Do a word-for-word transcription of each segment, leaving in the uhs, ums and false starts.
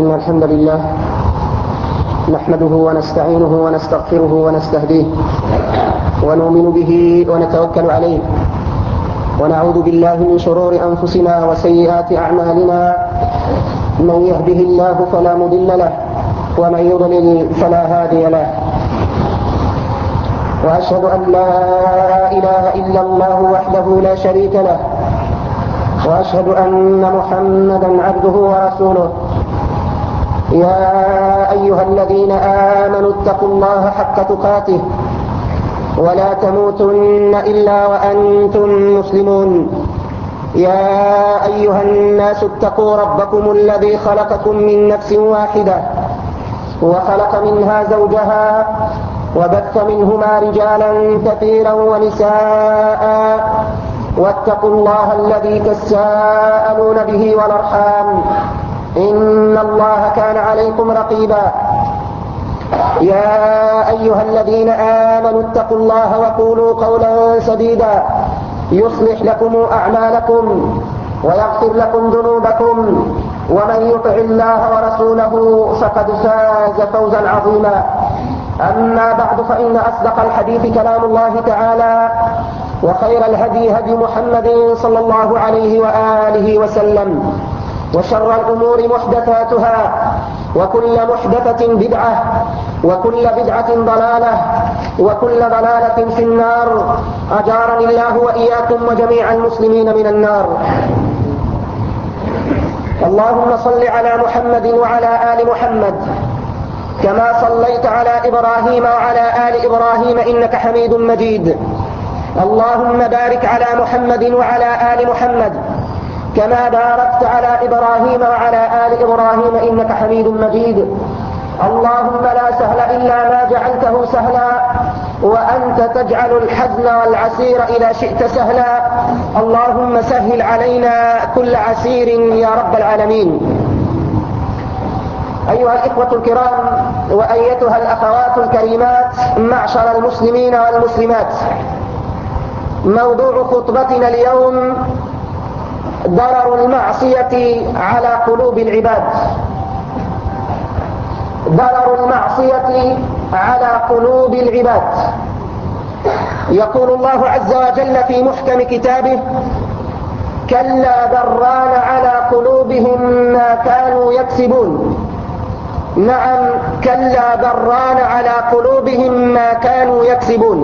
إن الحمد لله نحمده ونستعينه ونستغفره ونستهديه ونؤمن به ونتوكل عليه ونعوذ بالله من شرور أنفسنا وسيئات أعمالنا. من يهده الله فلا مضل له ومن يضلل فلا هادي له. وأشهد أن لا إله إلا الله وحده لا شريك له، وأشهد أن محمدا عبده ورسوله. يا أيها الذين آمنوا اتقوا الله حق تقاته ولا تموتن إلا وأنتم مسلمون. يا أيها الناس اتقوا ربكم الذي خلقكم من نفس واحدة وخلق منها زوجها وبث منهما رجالا كثيرا ونساء، واتقوا الله الذي تساءلون به والأرحام إن الله كان عليكم رقيبا. يا أيها الذين آمنوا اتقوا الله وقولوا قولا سديدا يصلح لكم أعمالكم ويغفر لكم ذنوبكم، ومن يطع الله ورسوله فقد فاز فوزا عظيما. أما بعد، فإن أصدق الحديث كلام الله تعالى، وخير الهدي هدي محمد صلى الله عليه وآله وسلم، وشر الأمور محدثاتها، وكل محدثة بدعة، وكل بدعة ضلالة، وكل ضلالة في النار. أجارني الله وإياكم وجميع المسلمين من النار. اللهم صل على محمد وعلى آل محمد كما صليت على إبراهيم وعلى آل إبراهيم إنك حميد مجيد. اللهم بارك على محمد وعلى آل محمد كما باركت على إبراهيم وعلى آل إبراهيم إنك حميد مجيد. اللهم لا سهل إلا ما جعلته سهلا، وأنت تجعل الحزن والعسير إذا شئت سهلا. اللهم سهل علينا كل عسير يا رب العالمين. أيها الإخوة الكرام وأيتها الأخوات الكريمات، معشر المسلمين والمسلمات، موضوع خطبتنا اليوم ضرر المعصية على قلوب العباد. ضرر المعصية على قلوب العباد. يقول الله عز وجل في محكم كتابه: كلا بران على قلوبهم ما كانوا يكسبون. نعم، كلا بران على قلوبهم ما كانوا يكسبون.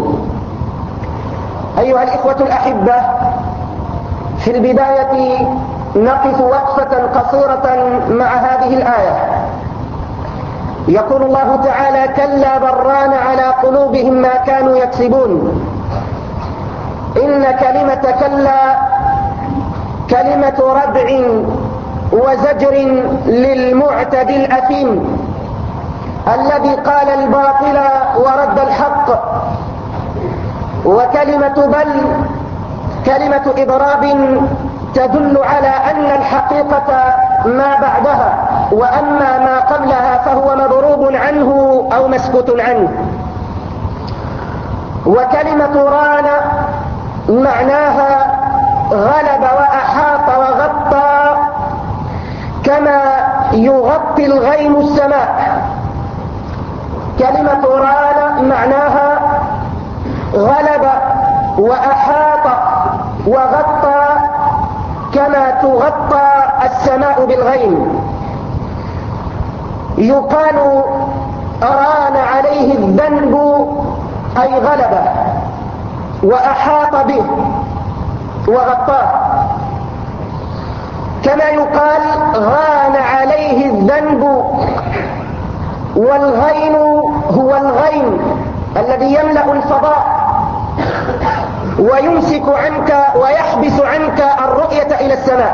أيها الإخوة الأحبة، في البداية نقف وقفة قصيرة مع هذه الآية. يقول الله تعالى: كلا بران على قلوبهم ما كانوا يكسبون. إن كلمة كلا كلمة ردع وزجر للمعتدي الأثيم الذي قال الباطل ورد الحق. وكلمة بل كلمة إضراب تدل على أن الحقيقة ما بعدها، وأما ما قبلها فهو مضروب عنه أو مسكوت عنه. وكلمة ران معناها غلب وأحاط وغطى، كما يغطي الغيم السماء. كلمة ران معناها غلب وأحاط وغطى، كما تغطى السماء بالغيم. يقال ران عليه الذنب أي غلبه، وأحاط به وغطاه. كما يقال غان عليه الذنب. والغين هو الغيم الذي يملأ الفضاء ويمسك عنك ويحبس عنك الرؤية إلى السماء.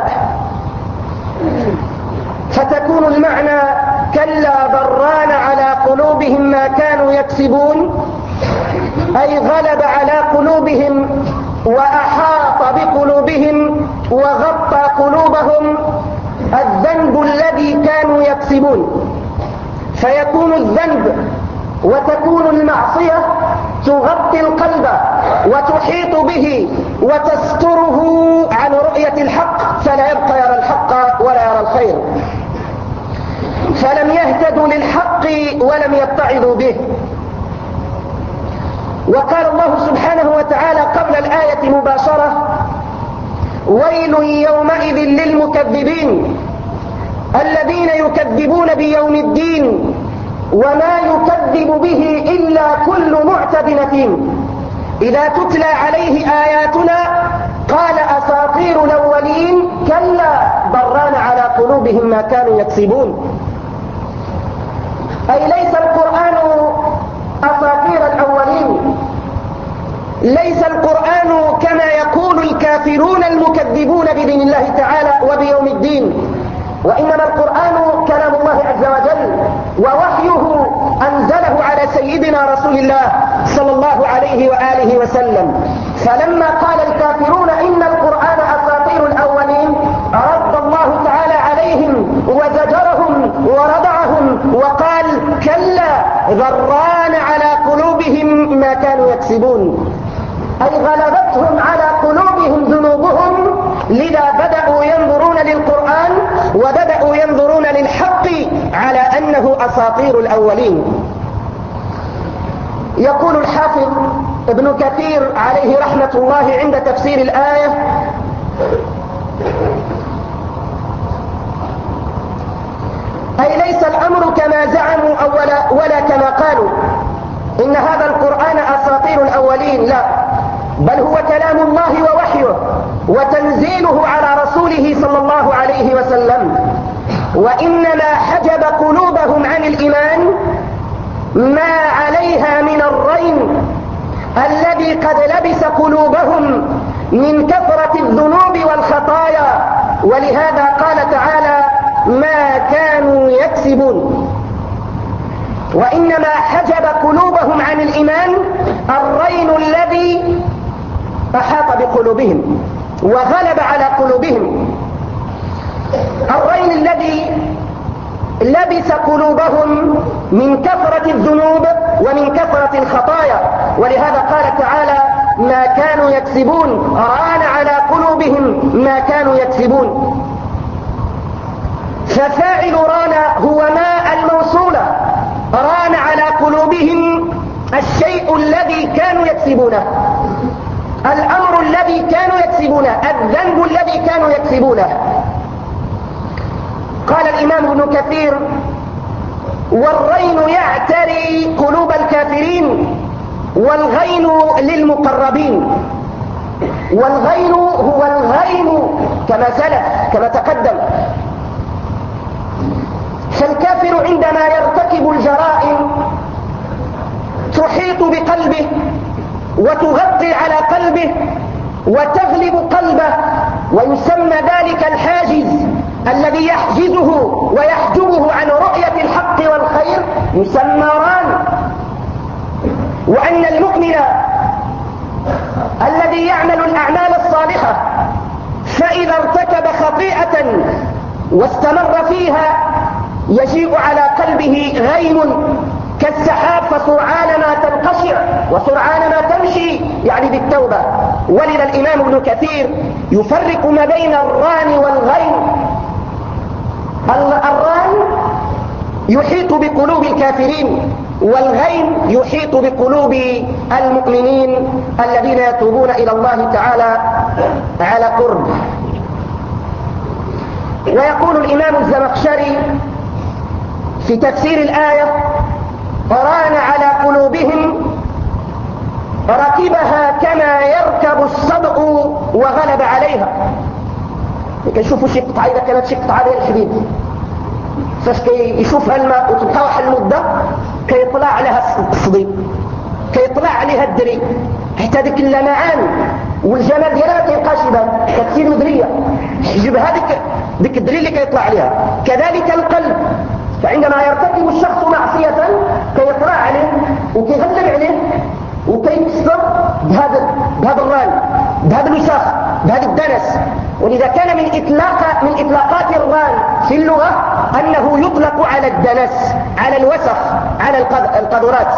فتكون المعنى: كلا بران على قلوبهم ما كانوا يكسبون، أي غلب على قلوبهم وأحاط بقلوبهم وغطى قلوبهم الذنب الذي كانوا يكسبون. فيكون الذنب وتكون المعصية تغطي القلب وتحيط به وتستره عن رؤية الحق، فلا يبقى يرى الحق ولا يرى الخير. فلم يهتدوا للحق ولم يتعظوا به. وقال الله سبحانه وتعالى قبل الآية مباشرة: ويل يومئذ للمكذبين الذين يكذبون بيوم الدين وما يكذب به إلا كل معتد نثيم إذا تتلى عليه آياتنا قال أساطير الأولين كلا بران على قلوبهم ما كانوا يكسبون. أي ليس القرآن أساطير الأولين، ليس القرآن كما يقول الكافرون المكذبون بدين الله تعالى وبيوم الدين، وإنما القرآن كلام الله عز وجل ووحيه أنزله على سيدنا رسول الله صلى الله عليه وآله وسلم. فلما قال الكافرون إن القرآن أساطير الأولين رد الله تعالى عليهم وزجرهم وردعهم وقال: كلا ذران على قلوبهم ما كانوا يكسبون، أي غلبتهم على قلوبهم ذنوبهم، لذا بدأوا ينظرون للقرآن وبدأوا ينظرون للحق على أنه أساطير الأولين. يقول الحافظ ابن كثير عليه رحمة الله عند تفسير الآية: أي ليس الأمر كما زعموا أو ولا, ولا كما قالوا إن هذا القرآن أساطير الأولين، لا، بل هو كلام الله ووحيه وتنزيله على رسوله صلى الله عليه وسلم. وإنما حجب قلوبهم عن الإيمان ما عليها من الرين الذي قد لبس قلوبهم من كثرة الذنوب والخطايا، ولهذا قال تعالى: ما كانوا يكسبون. وإنما حجب قلوبهم عن الإيمان الرين الذي أحاط بقلوبهم وغلب على قلوبهم، الرين الذي لبس قلوبهم من كثرة الذنوب ومن كثرة الخطايا، ولهذا قال تعالى: ما كانوا يكسبون، ران على قلوبهم ما كانوا يكسبون. ففاعل ران هو ما الموصولة، ران على قلوبهم الشيء الذي كانوا يكسبونه، الأمر الذي كانوا يكسبونه، الذنب الذي كانوا يكسبونه. قال الإمام ابن كثير: والرين يعتري قلوب الكافرين والغين للمقربين. والغين هو الغين كما سلف كما تقدم. فالكافر عندما يرتكب الجرائم تحيط بقلبه وتغطي على قلبه وتغلب قلبه، ويسمى ذلك الحاجز الذي يحجزه ويحجبه عن رؤية الحق والخير، يسمى ران. وأن المؤمن الذي يعمل الأعمال الصالحة فإذا ارتكب خطيئة واستمر فيها يجيء على قلبه غيم كالسحاب، فسرعان ما تنقشع وسرعان ما تمشي، يعني بالتوبة. ولذا الإمام ابن كثير يفرق ما بين الران والغين. الران يحيط بقلوب الكافرين، والغين يحيط بقلوب المؤمنين الذين يتوبون إلى الله تعالى على قرب. ويقول الإمام الزمخشري في تفسير الآية: ران على قلوبهم ركبها كما يركب الصدق وغلب عليها. كيشوفوا شي قطعة، إذا كانت شي قطعة ديال الحديد فاش كيشوفها الماء وتبقى واحد المدة كيطلع عليها الصديق، كيطلع عليها الدري، حتى ديك اللمعان والجمال ديالها ما كيبقاش يبان، كتصير مدرية، يجيب هذيك ديك الدري اللي كيطلع عليها. كذلك القلب، فعندما يرتكب الشخص معصية كيطلع عليه وكيغلب عليه وكيكسر بهذا بهذا الران، بهذا الوساخ، بهذا الدنس. ولذا كان من إطلاق من إطلاقات الران في اللغة أنه يطلق على الدنس، على الوسخ، على القذرات.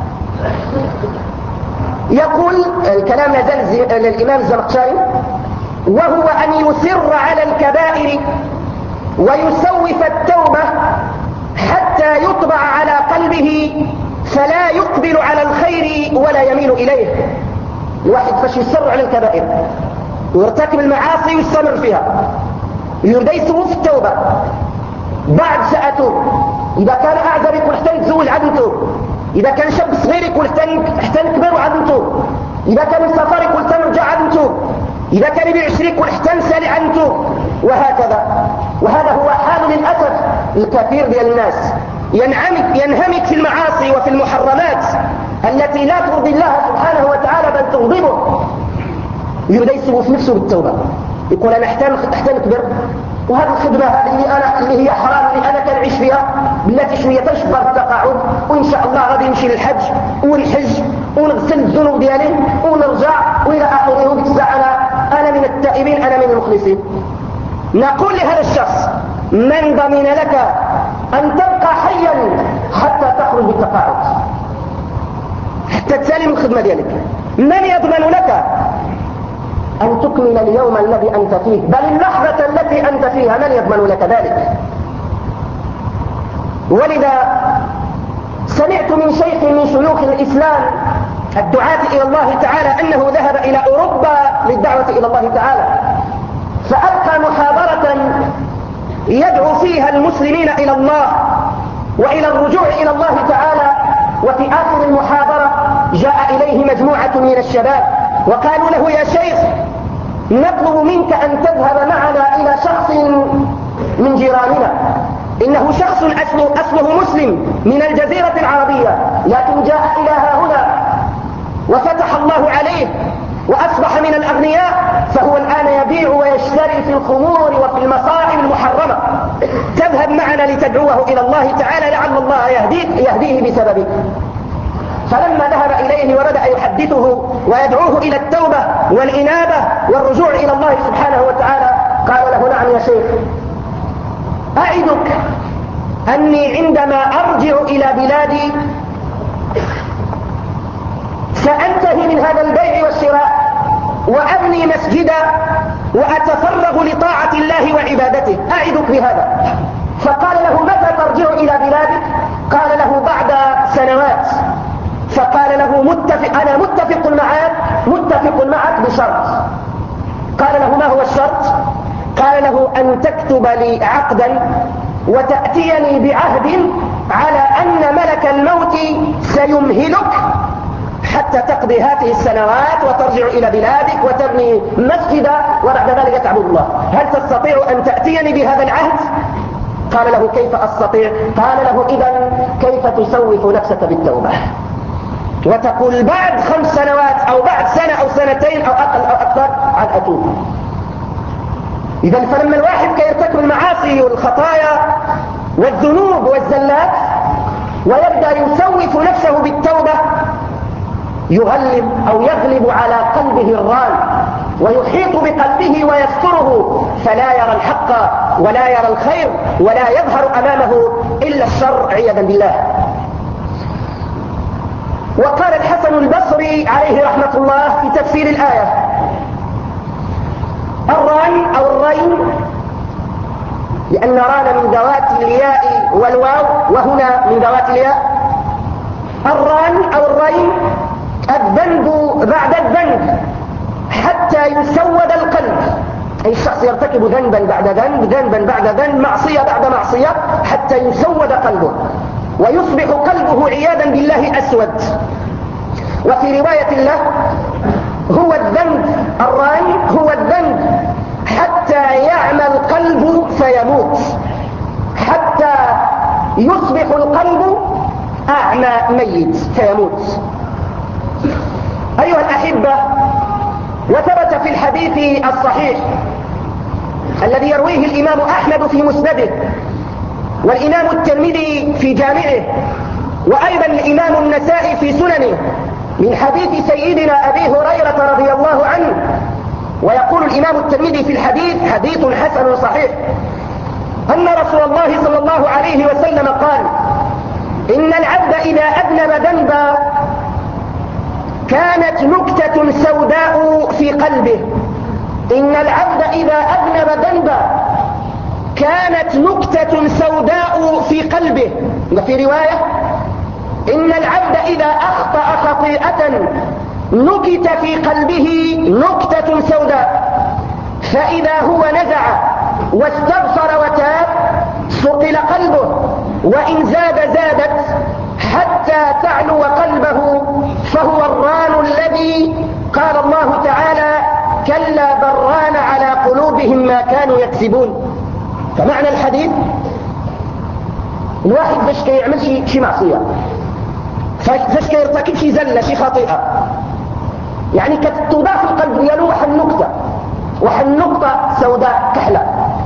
يقول الكلام نزل للإمام الزمخشري: وهو أن يصر على الكبائر ويسوف التوبة يقبل على الخير ولا يميل إليه. الواحد فاش يصر على الكبائر ويرتكب المعاصي ويستمر فيها، يبدا يسوف في التوبة، بعد سأتوب. إذا كان أعزب يقول حتى نتزوج عاد نتوب، إذا كان شاب صغير يقول حتى نكبر وعاد نتوب، إذا كان السفر يقول حتى نرجع عاد نتوب، إذا كان يبيع شريك يقول حتى نسالي عاد نتوب، وهكذا. وهذا هو حال للأسف الكثير ديال الناس، ينعمك ينهمك في المعاصي وفي المحرمات التي لا ترضي الله سبحانه وتعالى بل تغضبه، يبدأ يسوف نفسه بالتوبة، يقول أنا حتى نكبر، وهذه الخدمة اللي أنا اللي هي حرام اللي أنا كنعيش فيها بلاتي شوية تنشبر بالتقاعد، وإن شاء الله غادي نمشي للحج ونحج ونغسل الذنوب ديالي ونرجع وإلى آخره، وديك الساعة أنا أنا من التائبين أنا من المخلصين. نقول لهذا الشخص من ضمن لك أن تبقى حيا حتى تخرج بالتقاعد، حتى تسالم الخدمة ديالك؟ من يضمن لك أن تكمل اليوم الذي أنت فيه، بل اللحظة التي أنت فيها من يضمن لك ذلك؟ ولذا سمعت من شيخ من شيوخ الإسلام الدعاة إلى الله تعالى أنه ذهب إلى أوروبا للدعوة إلى الله تعالى، فألقى محاضرة يدعو فيها المسلمين إلى الله وإلى الرجوع إلى الله تعالى. وفي آخر المحاضرة جاء إليه مجموعة من الشباب وقالوا له يا شيخ نطلب منك أن تذهب معنا إلى شخص من جيراننا، إنه شخص أصله, أصله مسلم من الجزيرة العربية لكن جاء إلى هنا وفتح الله عليه وأصبح من الأغنياء، فهو الآن يبيع ويشتري في الخمور وفي المصائب المحرمة، تذهب معنا لتدعوه إلى الله تعالى لعل الله يهديه, يهديه بسببك. فلما ذهب إليه وبدأ يحدثه ويدعوه إلى التوبة والإنابة والرجوع إلى الله سبحانه وتعالى قال له نعم يا شيخ، أعدك أني عندما أرجع إلى بلادي سأنتهي من هذا البيع والشراء وأبني مسجدا وأتفرغ لطاعة الله وعبادته، أعدك بهذا. فقال له متى ترجع إلى بلادك؟ قال له بعد سنوات. فقال له متفق أنا متفق معك متفق معك بشرط. قال له ما هو الشرط؟ قال له أن تكتب لي عقدا وتأتيني بعهد على أن ملك الموت سيمهلك حتى تقضي هذه السنوات وترجع إلى بلادك وتبني مسجدا وبعد ذلك تعبد الله، هل تستطيع أن تأتيني بهذا العهد؟ قال له كيف أستطيع؟ قال له إذن كيف تسوف نفسك بالتوبة وتقول بعد خمس سنوات أو بعد سنة أو سنتين أو أقل أو أكثر عن أتوب. إذن فلما الواحد كيرتكب المعاصي والخطايا والذنوب والزلات ويبدأ يسوف نفسه بالتوبة يغلب أو يغلب على قلبه الران ويحيط بقلبه ويستره، فلا يرى الحق ولا يرى الخير ولا يظهر أمامه إلا الشر عياذا بالله. وقال الحسن البصري عليه رحمة الله في تفسير الآية: الران أو الرين، لأن ران من ذوات الياء والواو وهنا من ذوات الياء، الران أو الرين الذنب بعد الذنب حتى يسود القلب، أي الشخص يرتكب ذنبا بعد ذنب ذنبا بعد ذنب معصية بعد معصية حتى يسود قلبه ويصبح قلبه عياذا بالله أسود. وفي رواية له هو الذنب الران هو الذنب حتى يعمى القلب فيموت، حتى يصبح القلب أعمى ميت فيموت. أيها الأحبة، وثبت في الحديث الصحيح الذي يرويه الإمام أحمد في مسنده والإمام الترمذي في جامعه وأيضا الإمام النسائي في سننه من حديث سيدنا أبي هريرة رضي الله عنه، ويقول الإمام الترمذي في الحديث حديث حسن صحيح أن رسول الله صلى الله عليه وسلم قال: إن العبد إذا أذنب ذنبا كانت نكتة سوداء في قلبه. إن العبد إذا أذنب ذنبا كانت نكتة سوداء في قلبه. وفي رواية: إن العبد إذا أخطأ خطيئة نكت في قلبه نكتة سوداء، فإذا هو نزع واستغفر وتاب صقل قلبه، وإن زاد زادت حتى تعلو قلبه، فهو الران الذي قال الله تعالى كلا بران على قلوبهم ما كانوا يكسبون. فمعنى الحديث الواحد فاش كيعمل شي شي معصيه، فاش كيرتكب شي زله شي خطيئه، يعني كتضاف القلب ديالو واحد النقطه واحد النقطه سوداء كحله،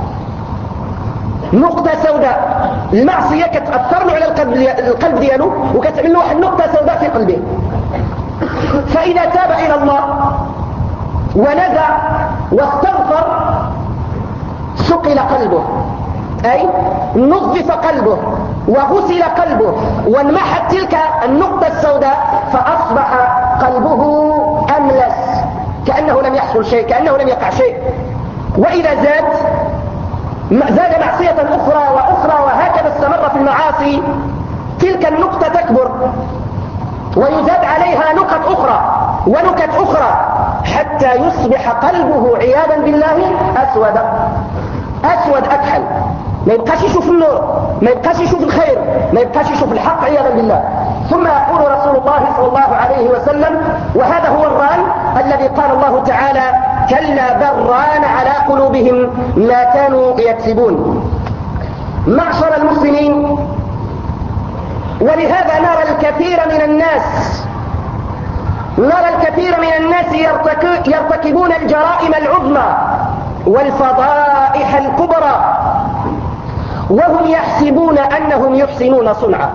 نقطه سوداء. المعصيه كتاثر له على القلب القلب ديالو وكتعمل له واحد النقطه سوداء في قلبه. فاذا تاب الى الله ونزع واستغفر سقل قلبه، أي نظف قلبه وغسل قلبه وانمحت تلك النقطة السوداء، فأصبح قلبه أملس كأنه لم يحصل شيء، كأنه لم يقع شيء. وإذا زاد زاد معصية أخرى وأخرى وهكذا استمر في المعاصي، تلك النقطة تكبر ويزاد عليها نقط أخرى ونكت أخرى حتى يصبح قلبه عياذا بالله أسود أسود أكحل، ما يبقاش يشوف النور، ما يبقاش يشوف الخير، ما يبقاش يشوف الحق عياذا بالله. ثم يقول رسول الله صلى الله عليه وسلم، وهذا هو الران الذي قال الله تعالى كلا بران على قلوبهم ما كانوا يكسبون. معشر المسلمين، ولهذا نرى الكثير من الناس نرى الكثير من الناس يرتكبون الجرائم العظمى والفضائح الكبرى وهم يحسبون أنهم يحسنون صنعا.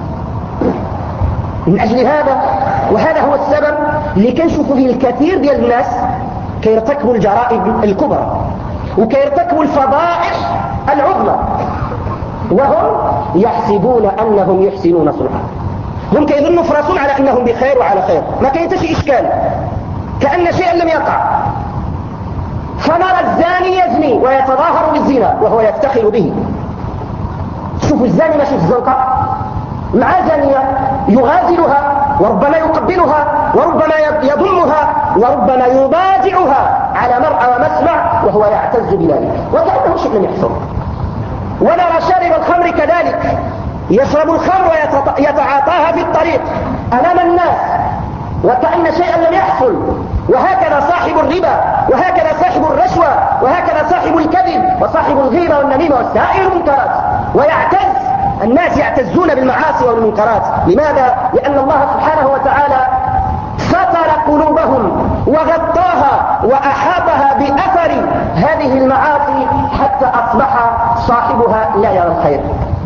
من أجل هذا، وهذا هو السبب اللي كنشوفوا فيه الكثير ديال الناس كيرتكبوا الجرائم الكبرى وكيرتكبوا الفضائح العظمى وهم يحسبون أنهم يحسنون صنعا. هم كيظنوا في راسهم على أنهم بخير وعلى خير، ما كاين حتى شي إشكال، كأن شيئا لم يقع. فنرى الزاني يزني ويتظاهر بالزنا وهو يفتخر به. شوفوا الزاني ماشي في الزنقة مع زانية يغازلها وربما يقبلها وربما يضمها وربما يضاجعها على مرأى ومسمع وهو يعتز بذلك وكأنه شيء لم يحصل. ونرى شارب الخمر كذلك يشرب الخمر ويتعاطاها في الطريق أمام الناس وكأن شيئا لم يحصل. وهكذا صاحب الربا، وهكذا صاحب الرشوة، وهكذا صاحب الكذب وصاحب الغيبة والنميمة وسائر المنكرات. ويعتز الناس يعتزون بالمعاصي والمنكرات. لماذا؟ لأن الله سبحانه وتعالى ستر قلوبهم وغطاها وأحاطها بأثر هذه المعاصي حتى أصبح صاحبها لا يرى الخير،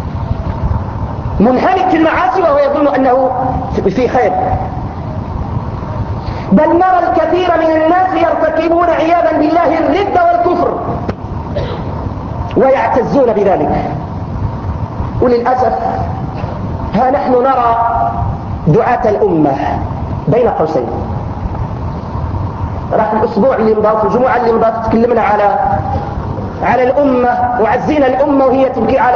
منهمك في المعاصي وهو يظن أنه في خير. بل نرى الكثير من الناس يرتكبون عياذا بالله الردة والكفر ويعتزون بذلك. وللأسف ها نحن نرى دعاة الأمة بين قوسين. راح الأسبوع اللي مضى في الجمعة اللي مضى تكلمنا على على الأمة وعزينا الأمة وهي تبكي على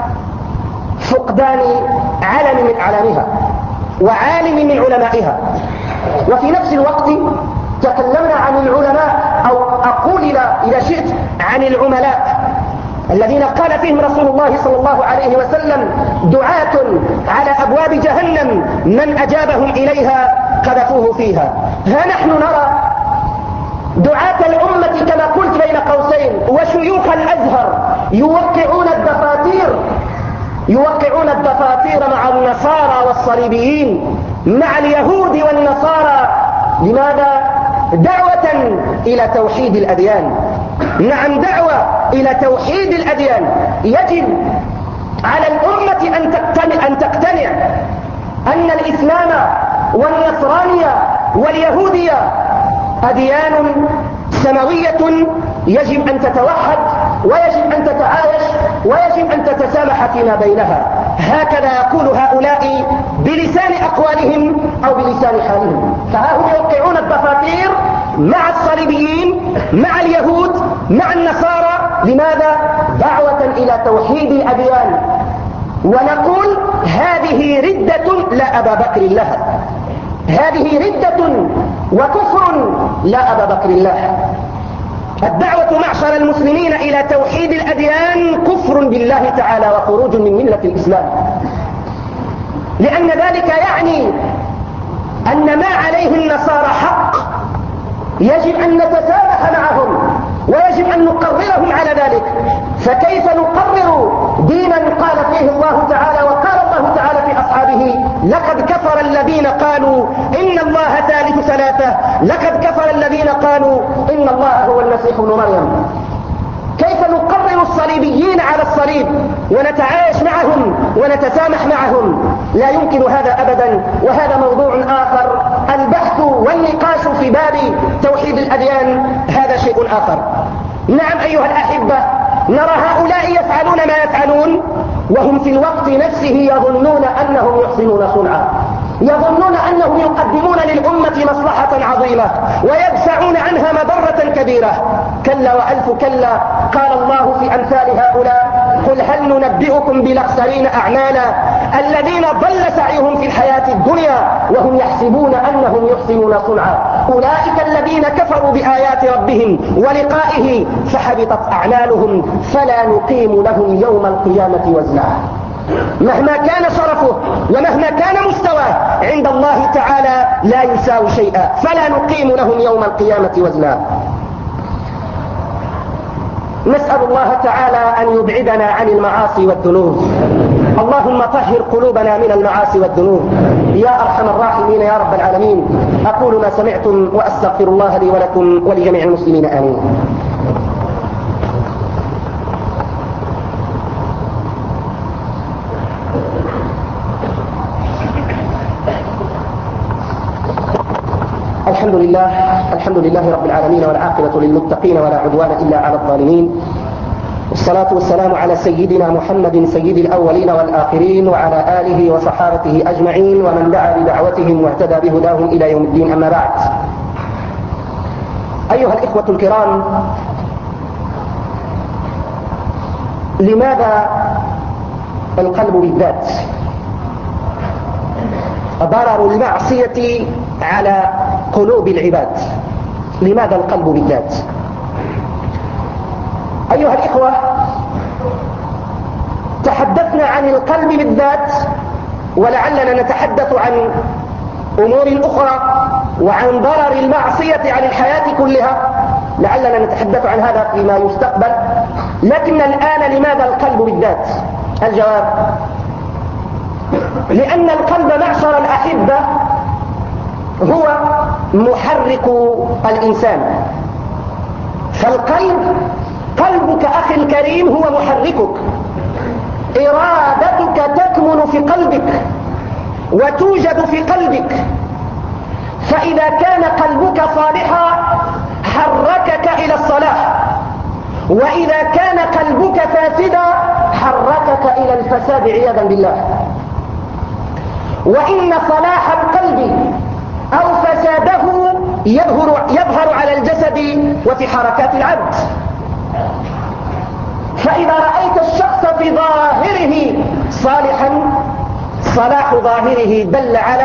فقدان علم من أعلامها وعالم من علمائها. وفي نفس الوقت تكلمنا عن العلماء، أو أقول إذا شئت عن العملاء الذين قال فيهم رسول الله صلى الله عليه وسلم دعاة على أبواب جهنم من أجابهم إليها قذفوه فيها. ها نحن نرى دعاة الأمة كما قلت بين قوسين وشيوخ الأزهر يوقعون الدفاتير يوقعون الدفاتير مع النصارى والصليبيين، مع اليهود والنصارى. لماذا؟ دعوة إلى توحيد الأديان. نعم، دعوة إلى توحيد الأديان. يجب على الأمة أن تقتنع, أن تقتنع أن الإسلام والنصرانية واليهودية أديان سماوية يجب أن تتوحد ويجب أن تتعايش ويجب أن تتسامح فيما بينها. هكذا يقول هؤلاء بلسان أقوالهم أو بلسان حالهم. فها هم يوقعون الدفاتير مع الصليبيين، مع اليهود، مع النصارى. لماذا؟ دعوة إلى توحيد الأديان. ونقول هذه هذه ردة لا أبا بكر لها، هذه ردة وكفر لا أبا بكر لها. الدعوة معشر المسلمين إلى توحيد الأديان كفر بالله تعالى وخروج من ملة الإسلام، لأن ذلك يعني أن ما عليه النصارى حق يجب أن نتسامح معهم ويجب أن نقررهم على ذلك. فكيف نقرر دينا قال فيه الله تعالى وقال الله تعالى في أصحابه لقد كفر الذين قالوا إن الله ثالث ثلاثة، لقد كفر الذين قالوا إن الله هو المسيح ابن مريم. كيف نقرر الصليبيين على الصليب ونتعايش معهم ونتسامح معهم؟ لا يمكن هذا أبدا، وهذا موضوع آخر. البحث والنقاش في باب توحيد الأديان هذا شيء آخر. نعم أيها الأحبة، نرى هؤلاء يفعلون ما يفعلون وهم في الوقت نفسه يظنون أنهم يحسنون صنعا، يظنون أنهم يقدمون للأمة مصلحة عظيمة ويدفعون عنها مضرة كبيرة. كلا وألف كلا. قال الله في أمثال هؤلاء قل هل ننبئكم بالأخسرين أعمالا الذين ضل سعيهم في الحياة الدنيا وهم يحسبون أنهم يحسنون صنعا أولئك الذين كفروا بآيات ربهم ولقائه فحبطت أعمالهم فلا نقيم لهم يوم القيامة وزنا. مهما كان شرفه ومهما كان مستواه عند الله تعالى لا يساوي شيئا، فلا نقيم لهم يوم القيامة وزنا. نسأل الله تعالى أن يبعدنا عن المعاصي والذنوب. اللهم طهر قلوبنا من المعاصي والذنوب يا أرحم الراحمين يا رب العالمين. أقول ما سمعتم وأستغفر الله لي ولكم ولجميع المسلمين آمين. الحمد لله الحمد لله رب العالمين، والعاقبة للمتقين ولا عدوان إلا على الظالمين، والصلاة والسلام على سيدنا محمد سيد الأولين والآخرين وعلى آله وصحابته أجمعين ومن دعا بدعوتهم واهتدى بهداهم إلى يوم الدين. أما بعد، أيها الإخوة الكرام، لماذا القلب بالذات؟ ضرر المعصية على قلوب العباد. لماذا القلب بالذات؟ أيها الإخوة، تحدثنا عن القلب بالذات، ولعلنا نتحدث عن أمور أخرى وعن ضرر المعصية عن الحياة كلها، لعلنا نتحدث عن هذا فيما يستقبل. لكن الآن لماذا القلب بالذات؟ الجواب: لأن القلب معشر الأحبة هو محرك الإنسان. فالقلب، قلبك أخي الكريم، هو محركك. إرادتك تكمن في قلبك وتوجد في قلبك. فإذا كان قلبك صالحا حركك إلى الصلاح، وإذا كان قلبك فاسدا حركك إلى الفساد عياذا بالله. وإن صلاح القلب أو فساده يظهر, يظهر على الجسد وفي حركات العبد. فإذا رأيت الشخص في ظاهره صالحا، صلاح ظاهره دل على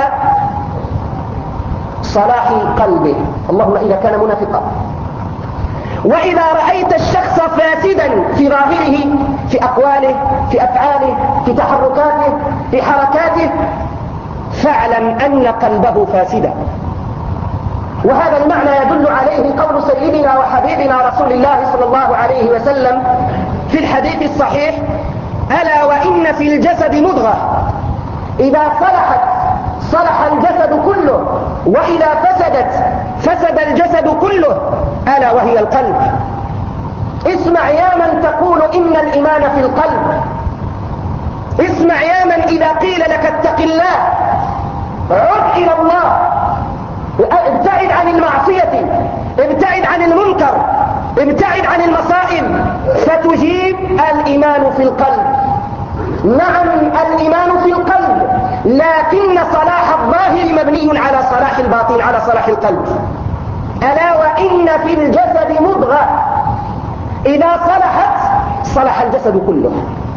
صلاح قلبه، اللهم إذا كان منافقا. وإذا رأيت الشخص فاسدا في ظاهره، في أقواله، في أفعاله، في تحركاته، في حركاته، فاعلم أن قلبه فاسدا. وهذا المعنى يدل عليه قول سيدنا وحبيبنا رسول الله صلى الله عليه وسلم في الحديث الصحيح: ألا وإن في الجسد مضغة إذا صلحت صلح الجسد كله، وإذا فسدت فسد الجسد كله، ألا وهي القلب. اسمع يا من تقول إن الإيمان في القلب، اسمع يا من إذا قيل لك اتق الله عد إلى الله، ابتعد عن المعصية، ابتعد عن المنكر، ابتعد عن المصائب، فتجيب الإيمان في القلب. نعم الإيمان في القلب، لكن صلاح الظاهر مبني على صلاح الباطن، على صلاح القلب. ألا وإن في الجسد مضغة إذا صلحت صلح الجسد كله.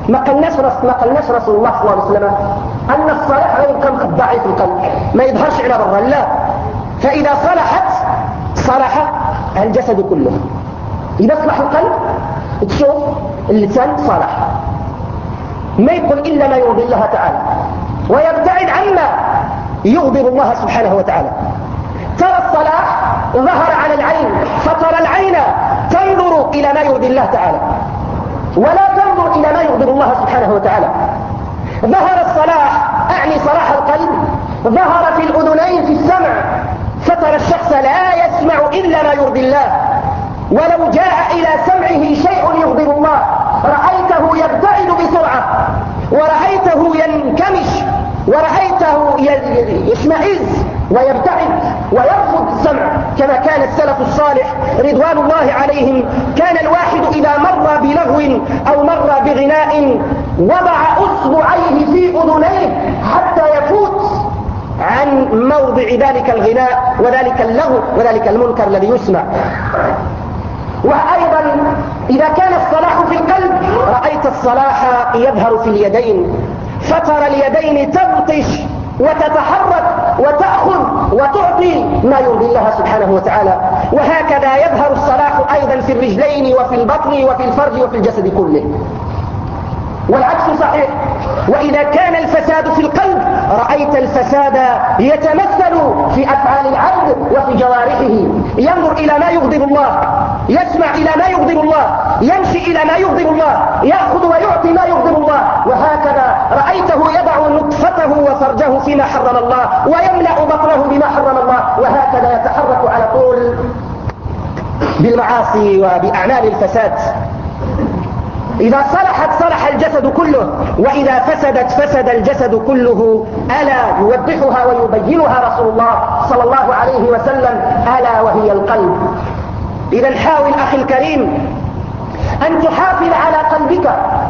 ما قالناش ما قالناش رسول الله صلى الله عليه وسلم أن الصلاح غير كم ضعيف في القلب ما يظهرش على برا، لا. فإذا صلحت صلح الجسد كله. إذا صلح القلب تشوف اللسان صالح، ما يقول إلا ما يرضي الله تعالى ويبتعد عما يغضب الله سبحانه وتعالى. ترى الصلاح ظهر على العين، فترى العين تنظر إلى ما يرضي الله تعالى ولا تنظر إلى ما يغضب الله سبحانه وتعالى. ظهر الصلاح أعني صلاح القلب، ظهر في الأذنين في السمع، فترى الشخص لا يسمع إلا ما يرضي الله، ولو جاء إلى سمعه شيء يغضب الله رأيته يبتعد بسرعة، ورأيته ينكمش، ورأيته يشمئز ويبتعد ويرفض السمع، كما كان السلف الصالح رضوان الله عليهم. كان الواحد إذا مر بلغو أو مر بغناء وضع أصبعيه في أذنيه حتى يفوت عن موضع ذلك الغناء وذلك اللغو وذلك المنكر الذي يسمع. وأيضا إذا كان الصلاح في القلب رأيت الصلاح يظهر في اليدين، فترى اليدين تبطش وتتحرك وتأخذ وتعطي ما يرضي الله سبحانه وتعالى. وهكذا يظهر الصلاح أيضا في الرجلين وفي البطن وفي الفرج وفي الجسد كله، والعكس صحيح. وإذا كان الفساد في القلب رأيت الفساد يتمثل في أفعال العبد وفي جوارحه، ينظر إلى ما يغضب الله، يسمع إلى ما يغضب الله، يمشي إلى ما يغضب الله، يأخذ ويعطي ما يغضب الله. وهكذا رأيته يضع نطفته وفرجه فيما حرم الله ويملأ بطنه بما حرم الله، وهكذا يتحرك على طول بالمعاصي وبأعمال الفساد. إذا صلحت صلح الجسد كله، وإذا فسدت فسد الجسد كله. ألا يوضحها ويبينها رسول الله صلى الله عليه وسلم، ألا وهي القلب. إذا حاول أخي الكريم أن تحافظ على قلبك،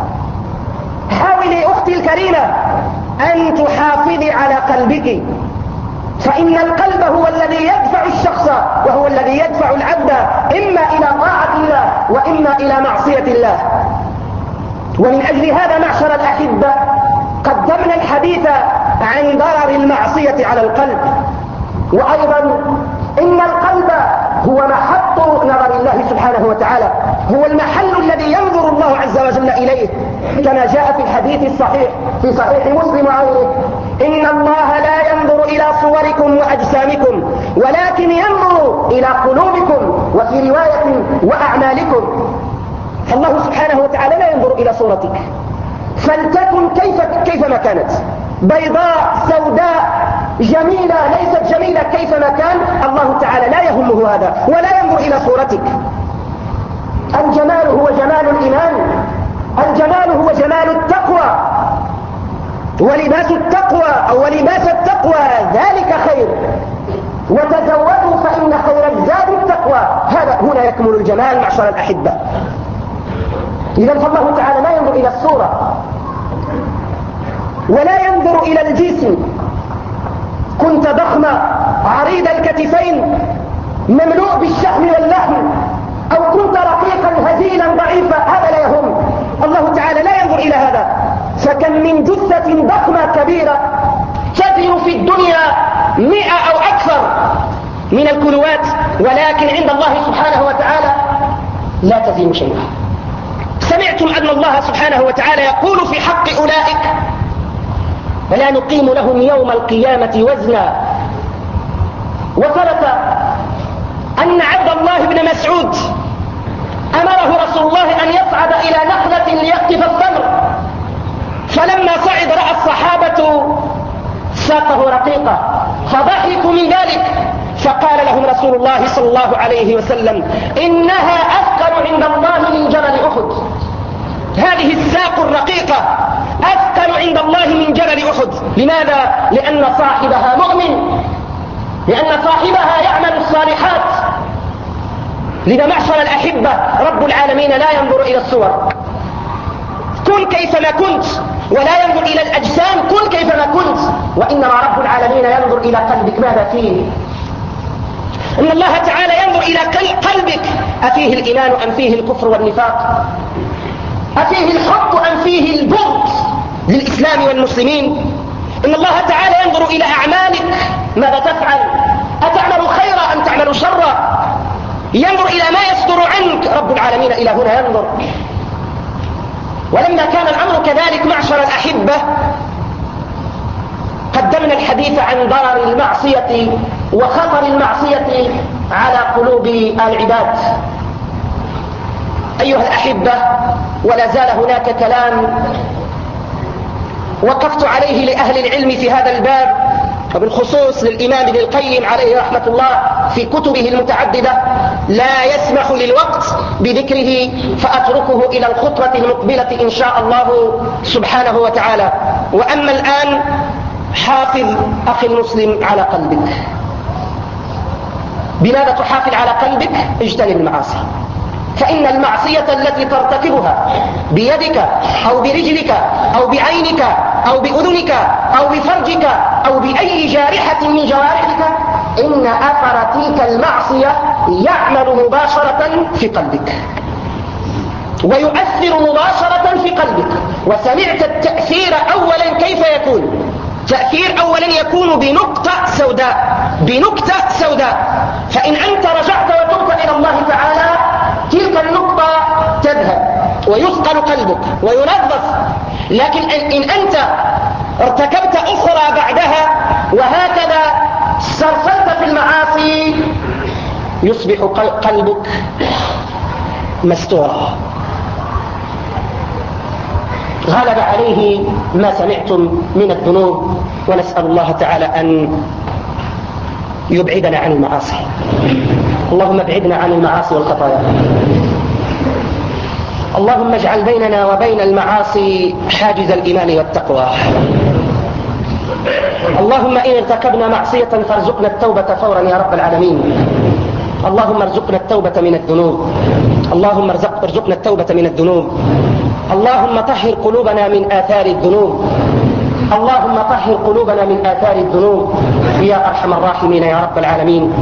حاولي أختي الكريمة أن تحافظي على قلبك، فإن القلب هو الذي يدفع الشخص وهو الذي يدفع العبد إما إلى طاعة الله وإما إلى معصية الله. ومن أجل هذا معشر الأحبة قدمنا الحديث عن ضرر المعصية على القلب. وأيضا إن القلب هو محط نظر الله سبحانه وتعالى، هو المحل الذي ينظر الله عز وجل إليه، كما جاء في الحديث الصحيح في صحيح مسلم وغيره: إن الله لا ينظر إلى صوركم وأجسامكم ولكن ينظر إلى قلوبكم، وفي رواية وأعمالكم. فالله سبحانه وتعالى لا ينظر إلى صورتك، فلتكن كيف كيفما كانت، بيضاء سوداء جميلة ليست جميلة، كيفما كان الله تعالى لا يهمه هذا ولا ينظر إلى صورتك. الجمال هو جمال الإيمان، الجمال هو جمال التقوى، ولباس التقوى أو ولباس التقوى ذلك خير، وتزودوا فإن خير الزاد التقوى. هذا هنا يكمل الجمال معشر الأحبة. إذا فالله تعالى لا ينظر إلى الصورة ولا ينظر إلى الجسم. كنت ضخمة عريض الكتفين مملوء بالشحم واللحم، أو كنت رقيقا هزيلا ضعيفا، هذا لا يهم. الله تعالى لا ينظر إلى هذا. فكم من جثة ضخمة كبيرة تزن في الدنيا مئة أو أكثر من الكيلوات، ولكن عند الله سبحانه وتعالى لا تزن شيئا. سمعتم أن الله سبحانه وتعالى يقول في حق أولئك: فلا نقيم لهم يوم القيامة وزنا. وثبت أن عبد الله بن مسعود أمره رسول الله أن يصعد إلى نخلة ليقطف الثمر، فلما صعد رأى الصحابة ساقه رقيقة فضحكوا من ذلك، فقال لهم رسول الله صلى الله عليه وسلم: إنها أثقل عند الله من جبل أحد. هذه الساق الرقيقة أثقل عند الله من جبل أحد. لماذا؟ لأن صاحبها مؤمن، لأن صاحبها يعمل الصالحات. لذا معشر الأحبة رب العالمين لا ينظر إلى الصور، كن كيفما كنت، ولا ينظر إلى الأجسام، كن كيفما كنت، وإنما رب العالمين ينظر إلى قلبك ماذا فيه. إن الله تعالى ينظر إلى قلبك، أفيه الإيمان أم فيه الكفر والنفاق. أفيه الحب أم فيه البغض للإسلام والمسلمين؟ إن الله تعالى ينظر إلى أعمالك، ماذا تفعل؟ أتعمل خيرا أم تعمل شرا؟ ينظر إلى ما يصدر عنك. رب العالمين إلى هنا ينظر. ولما كان الأمر كذلك معشر الأحبة، قدمنا الحديث عن ضرر المعصية وخطر المعصية على قلوب العباد. أيها الأحبة، ولا زال هناك كلام وقفت عليه لأهل العلم في هذا الباب، وبالخصوص للإمام ابن القيم عليه رحمة الله في كتبه المتعددة، لا يسمح للوقت بذكره، فأتركه إلى الخطبة المقبلة إن شاء الله سبحانه وتعالى. وأما الآن، حافظ أخي المسلم على قلبك. بماذا تحافظ على قلبك؟ اجتنب المعاصي، فإن المعصية التي ترتكبها بيدك أو برجلك أو بعينك أو بأذنك أو بفرجك أو بأي جارحة من جوارحك، إن أثر تلك المعصية يعمل مباشرة في قلبك ويؤثر مباشرة في قلبك. وسمعت التأثير أولا كيف يكون؟ تأثير أولا يكون بنقطة سوداء، بنقطة سوداء. فإن أنت رجعت وتبت إلى الله تعالى، تلك النقطة تذهب ويثقل قلبك وينظف. لكن إن أنت ارتكبت أخرى بعدها وهكذا سرسلت في المعاصي، يصبح قلبك مستورا، غلب عليه ما سمعتم من الذنوب. ونسأل الله تعالى أن يبعدنا عن المعاصي. اللهم ابعدنا عن المعاصي والخطايا. اللهم اجعل بيننا وبين المعاصي حاجز الإيمان والتقوى. اللهم إن ارتكبنا معصية فارزقنا التوبة فورا يا رب العالمين. اللهم ارزقنا التوبة من الذنوب. اللهم ارزقنا التوبة من الذنوب. اللهم طهر قلوبنا من آثار الذنوب. اللهم طهر قلوبنا من آثار الذنوب يا أرحم الراحمين يا رب العالمين.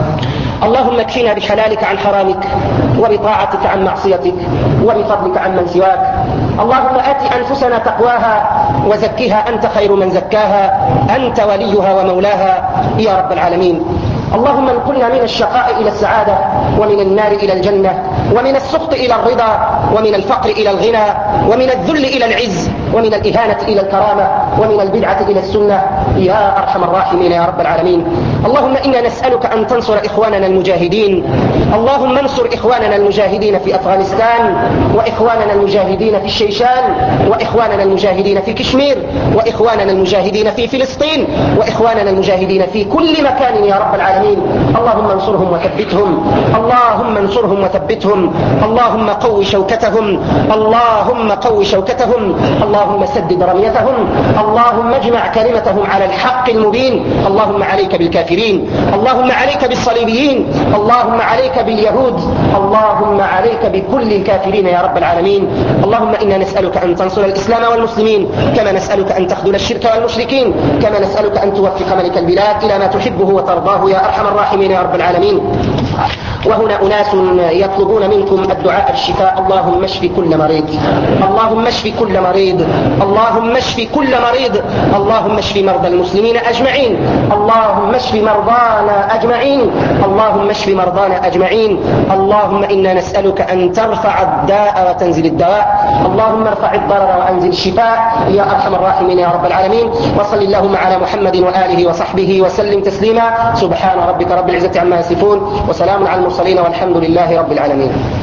اللهم اكفنا بحلالك عن حرامك، وبطاعتك عن معصيتك، وبفضلك عن من سواك. اللهم آت أنفسنا تقواها وزكها أنت خير من زكاها، أنت وليها ومولاها يا رب العالمين. اللهم انقلنا من الشقاء إلى السعادة، ومن النار إلى الجنة، ومن السخط إلى الرضا، ومن الفقر إلى الغنى، ومن الذل إلى العز، ومن الإهانة إلى الكرامة، ومن البدعة إلى السنة يا أرحم الراحمين يا رب العالمين. اللهم إنا نسألك أن تنصر إخواننا المجاهدين. اللهم انصر إخواننا المجاهدين في أفغانستان، وإخواننا المجاهدين في الشيشان، وإخواننا المجاهدين في كشمير، وإخواننا المجاهدين في فلسطين، وإخواننا المجاهدين في كل مكان يا رب العالمين. اللهم انصرهم وثبتهم. اللهم انصرهم وثبتهم. اللهم قو شوكتهم. اللهم قو شوكتهم. اللهم سدد رميتهم. اللهم اجمع كلمتهم على الحق المبين. اللهم عليك بالكافرين. اللهم عليك بالصليبيين. اللهم عليك باليهود. اللهم عليك بكل الكافرين يا رب العالمين. اللهم إنا نسألك أن تنصر الإسلام والمسلمين، كما نسألك أن تخذل الشرك والمشركين، كما نسألك أن توفق ملك البلاد إلى ما تحبه وترضاه يا أرحم الراحمين يا رب العالمين. وهنا أناس يطلبون منكم الدعاء بالشفاء. اللهم اشف كل مريض. اللهم اشف كل مريض. اللهم اشف كل مريض. اللهم اشف مرضى المسلمين أجمعين. اللهم اشف مرضانا أجمعين. اللهم اشف مرضانا أجمعين. اللهم إنا نسألك أن ترفع الداء وتنزل الدواء. اللهم ارفع الضرر وأنزل الشفاء يا أرحم الراحمين يا رب العالمين. وصل اللهم على محمد وآله وصحبه وسلم تسليما. سبحان ربك رب العزة عما يصفون، وسلام على المرسلين، والحمد لله رب العالمين.